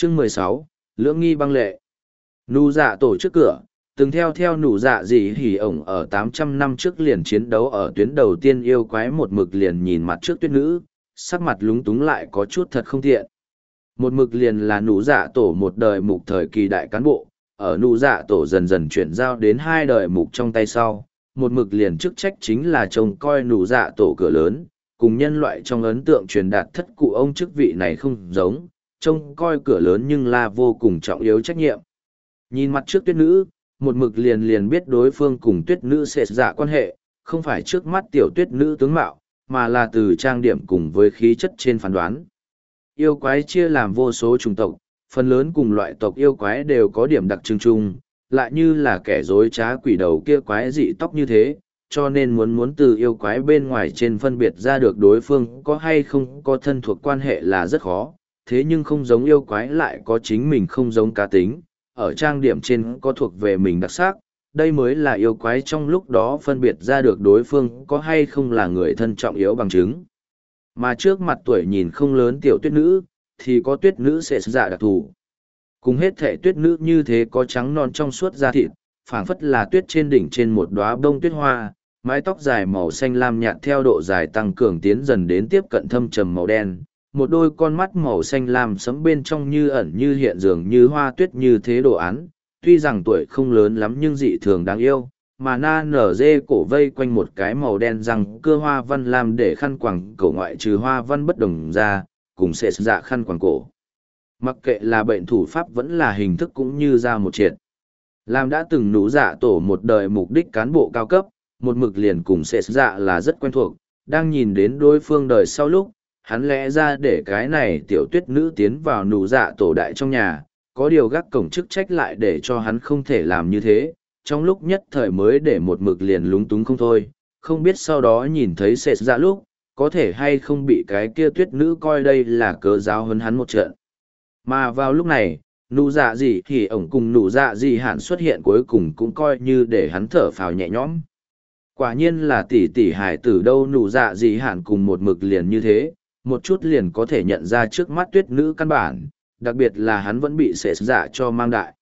Chương 16, Lưỡng nghi băng lệ. Nụ dạ tổ trước cửa, từng theo nụ dạ dị hỉ ổng ở 800 năm trước liền chiến đấu ở tuyến đầu tiên yêu quái một mực liền nhìn mặt trước tuyết nữ, sắc mặt lúng túng lại có chút thật không tiện. Một mực liền là nụ dạ tổ một đời mục thời kỳ đại cán bộ, ở nụ dạ tổ dần dần chuyển giao đến hai đời mục trong tay sau, một mực liền chức trách chính là trông coi nụ dạ tổ cửa lớn, cùng nhân loại trong ấn tượng truyền đạt thất cụ ông chức vị này không giống, trông coi cửa lớn nhưng là vô cùng trọng yếu trách nhiệm. Nhìn mặt trước tuyết nữ, một mực liền biết đối phương cùng tuyết nữ sẽ dạ quan hệ, không phải trước mắt tiểu tuyết nữ tướng mạo, mà là từ trang điểm cùng với khí chất trên phán đoán. Yêu quái chia làm vô số chủng tộc, phần lớn cùng loại tộc yêu quái đều có điểm đặc trưng chung, lại như là kẻ dối trá quỷ đầu kia quái dị tóc như thế, cho nên muốn từ yêu quái bên ngoài trên phân biệt ra được đối phương có hay không có thân thuộc quan hệ là rất khó, thế nhưng không giống yêu quái lại có chính mình không giống cá tính, ở trang điểm trên có thuộc về mình đặc sắc, đây mới là yêu quái trong lúc đó phân biệt ra được đối phương có hay không là người thân trọng yếu bằng chứng. Mà trước mặt tuổi nhìn không lớn tiểu tuyết nữ, thì có tuyết nữ sẽ dạ đặc thù. Cùng hết thể tuyết nữ như thế có trắng non trong suốt da thịt, phảng phất là tuyết trên đỉnh trên một đóa bông tuyết hoa, mái tóc dài màu xanh lam nhạt theo độ dài tăng cường tiến dần đến tiếp cận thâm trầm màu đen. Một đôi con mắt màu xanh lam sẫm bên trong như ẩn như hiện dường như hoa tuyết như thế đồ án, tuy rằng tuổi không lớn lắm nhưng dị thường đáng yêu, mà na nở dê cổ vây quanh một cái màu đen răng cưa hoa văn làm để khăn quàng cổ ngoại trừ hoa văn bất đồng ra, cùng sẽ dạ khăn quàng cổ. Mặc kệ là bệnh thủ pháp vẫn là hình thức cũng như ra một triệt. Làm đã từng nụ dạ tổ một đời mục đích cán bộ cao cấp, một mực liền cùng sẽ dạ là rất quen thuộc, đang nhìn đến đối phương đời sau lúc, hắn lẽ ra để cái này tiểu tuyết nữ tiến vào nụ dạ tổ đại trong nhà, có điều gác cổng chức trách lại để cho hắn không thể làm như thế, trong lúc nhất thời mới để một mực liền lúng túng không thôi, không biết sau đó nhìn thấy sệt dạ lúc, có thể hay không bị cái kia tuyết nữ coi đây là cớ giáo huấn hắn một trận. Mà vào lúc này, nụ dạ gì thì ổng cùng nụ dạ gì hạn xuất hiện cuối cùng cũng coi như để hắn thở phào nhẹ nhõm. Quả nhiên là tỷ tỷ hải tử đâu, nụ dạ gì hạn cùng một mực liền như thế, một chút liền có thể nhận ra trước mắt tuyết nữ căn bản, đặc biệt là hắn vẫn bị sệt dạ cho mang đại.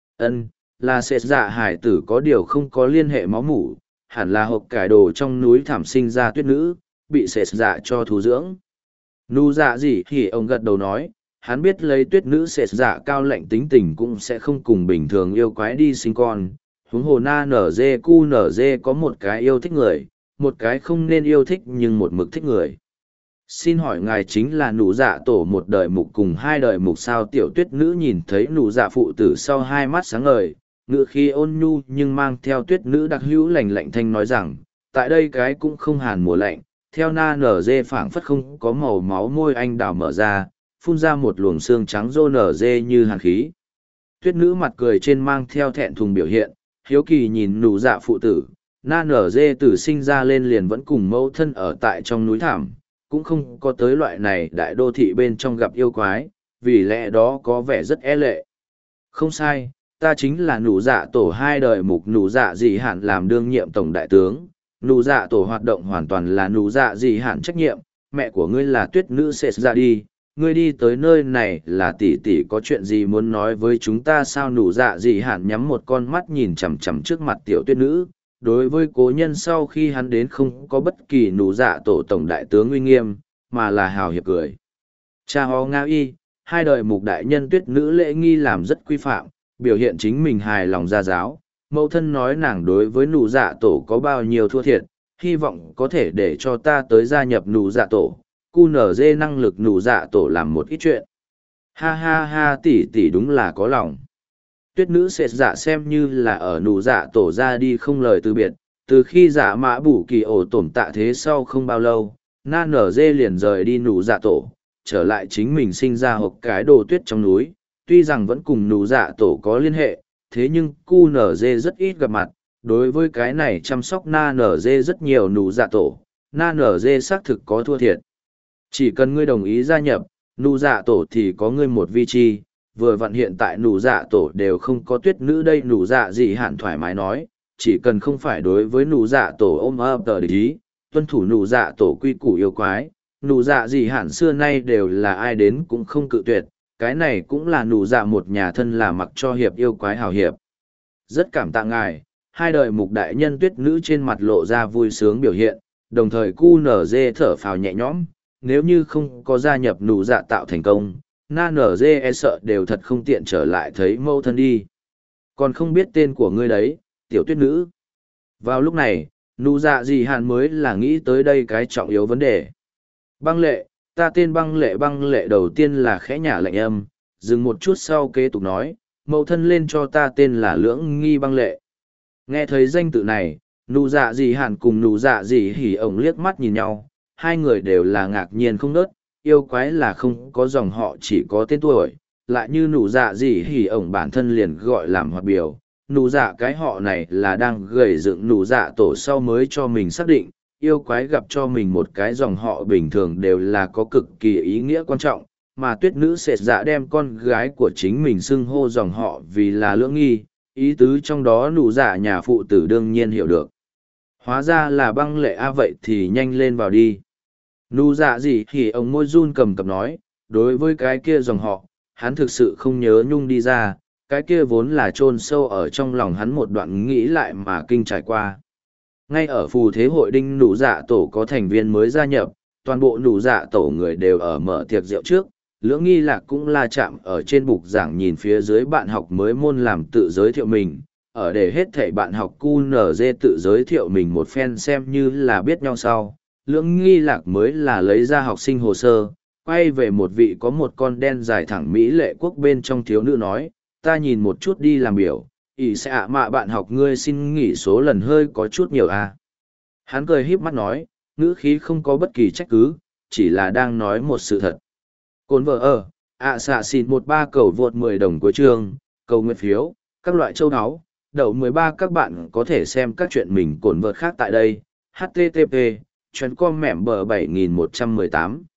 Là sệt dạ hải tử có điều không có liên hệ máu mủ, hẳn là hộp cải đồ trong núi thảm sinh ra tuyết nữ, bị sệt dạ cho thú dưỡng. Nụ dạ gì thì ông gật đầu nói, hắn biết lấy tuyết nữ sệt dạ cao lạnh tính tình cũng sẽ không cùng bình thường yêu quái đi sinh con. Huống hồ na nở dê cu nở dê có một cái yêu thích người, một cái không nên yêu thích nhưng một mực thích người. Xin hỏi ngài chính là nụ dạ tổ một đời mục cùng hai đời mục sao? Tiểu tuyết nữ nhìn thấy nụ dạ phụ tử sau hai mắt sáng ngời, ngựa khi ôn nhu nhưng mang theo tuyết nữ đặc hữu lạnh lạnh thanh nói rằng, tại đây cái cũng không hàn mùa lạnh, theo na nở dê phảng phất không có màu máu môi anh đào mở ra, phun ra một luồng xương trắng rô nở dê như hàn khí. Tuyết nữ mặt cười trên mang theo thẹn thùng biểu hiện, hiếu kỳ nhìn nụ dạ phụ tử, na nở dê tử sinh ra lên liền vẫn cùng mẫu thân ở tại trong núi thảm, cũng không có tới loại này đại đô thị bên trong gặp yêu quái, vì lẽ đó có vẻ rất e lệ. Không sai, ta chính là nụ dạ tổ hai đời mục nụ dạ dị hạn làm đương nhiệm tổng đại tướng, nụ dạ tổ hoạt động hoàn toàn là nụ dạ dị hạn trách nhiệm, mẹ của ngươi là tuyết nữ sẽ ra đi, ngươi đi tới nơi này là tỷ tỷ có chuyện gì muốn nói với chúng ta sao? Nụ dạ dị hạn nhắm một con mắt nhìn chằm chằm trước mặt tiểu tuyết nữ. Đối với cố nhân sau khi hắn đến không có bất kỳ nụ dạ tổ tổng đại tướng uy nghiêm, mà là hào hiệp cười. Cha ho nga y, hai đời mục đại nhân tuyết nữ lễ nghi làm rất quy phạm, biểu hiện chính mình hài lòng gia giáo. Mẫu thân nói nàng đối với nụ dạ tổ có bao nhiêu thua thiệt, hy vọng có thể để cho ta tới gia nhập nụ dạ tổ, cu nở dê năng lực nụ dạ tổ làm một ít chuyện. Ha ha ha, tỷ tỷ đúng là có lòng. Tuyết nữ sệt dạ xem như là ở nụ dạ tổ ra đi không lời từ biệt, từ khi dạ mã bù kỳ ổ tổn tạ thế sau không bao lâu, na nở dê liền rời đi nụ dạ tổ, trở lại chính mình sinh ra hộp cái đồ tuyết trong núi, tuy rằng vẫn cùng nụ dạ tổ có liên hệ, thế nhưng cu nở dê rất ít gặp mặt, đối với cái này chăm sóc na nở dê rất nhiều nụ dạ tổ, na nở dê xác thực có thua thiệt. Chỉ cần ngươi đồng ý gia nhập, nụ dạ tổ thì có ngươi một vị trí. Vừa vặn hiện tại nụ dạ tổ đều không có tuyết nữ đây, nụ dạ dị hạn thoải mái nói, chỉ cần không phải đối với nụ dạ tổ ôm ấp tờ địch ý, tuân thủ nụ dạ tổ quy củ yêu quái, nụ dạ dị hạn xưa nay đều là ai đến cũng không cự tuyệt, cái này cũng là nụ dạ một nhà thân là mặc cho hiệp yêu quái hào hiệp. Rất cảm tạ ngài, hai đời mục đại nhân tuyết nữ trên mặt lộ ra vui sướng biểu hiện, đồng thời cu nở dê thở phào nhẹ nhõm, nếu như không có gia nhập nụ dạ tạo thành công, na nở dê e sợ đều thật không tiện trở lại thấy mâu thân đi. Còn không biết tên của ngươi đấy, tiểu tuyết nữ. Vào lúc này, nụ dạ gì hàn mới là nghĩ tới đây cái trọng yếu vấn đề. Băng lệ, ta tên băng lệ đầu tiên là khẽ nhả lạnh âm, dừng một chút sau kế tục nói, mẫu thân lên cho ta tên là lưỡng nghi băng lệ. Nghe thấy danh tự này, nụ dạ gì hàn cùng nụ dạ gì hỉ ổng liếc mắt nhìn nhau, hai người đều là ngạc nhiên không nớt, yêu quái là không có dòng họ chỉ có tên tuổi, lại như nụ dạ gì hỉ ổng bản thân liền gọi làm hoạt biểu. Nụ dạ cái họ này là đang gầy dựng nụ dạ tổ sau mới cho mình xác định, yêu quái gặp cho mình một cái dòng họ bình thường đều là có cực kỳ ý nghĩa quan trọng, mà tuyết nữ sệt dạ đem con gái của chính mình xưng hô dòng họ vì là lưỡng nghi, ý tứ trong đó nụ dạ nhà phụ tử đương nhiên hiểu được. Hóa ra là băng lệ a, vậy thì nhanh lên vào đi. Nụ dạ gì thì ông môi run cầm cập nói, đối với cái kia dòng họ, hắn thực sự không nhớ nhung đi ra, cái kia vốn là chôn sâu ở trong lòng hắn một đoạn nghĩ lại mà kinh trải qua. Ngay ở phù thế hội đinh nụ dạ tổ có thành viên mới gia nhập, toàn bộ nụ dạ tổ người đều ở mở tiệc rượu trước, lưỡng nghi lạc cũng la chạm ở trên bục giảng nhìn phía dưới bạn học mới môn làm tự giới thiệu mình, ở để hết thảy bạn học QNZ tự giới thiệu mình một phen xem như là biết nhau sau. Lưỡng nghi lạc mới là lấy ra học sinh hồ sơ, quay về một vị có một con đen dài thẳng Mỹ lệ quốc bên trong thiếu nữ nói, ta nhìn một chút đi làm biểu, ỷ sẽ ạ mạ bạn học ngươi xin nghỉ số lần hơi có chút nhiều à. Hắn cười híp mắt nói, ngữ khí không có bất kỳ trách cứ, chỉ là đang nói một sự thật. Cồn vợ ở, xạ xin 13 cầu vượt 10 đồng của trường, cầu nguyện phiếu, các loại châu áo, đậu 13 các bạn có thể xem các chuyện mình cồn vợt khác tại đây, http, chuyến com mẻm bờ 7118.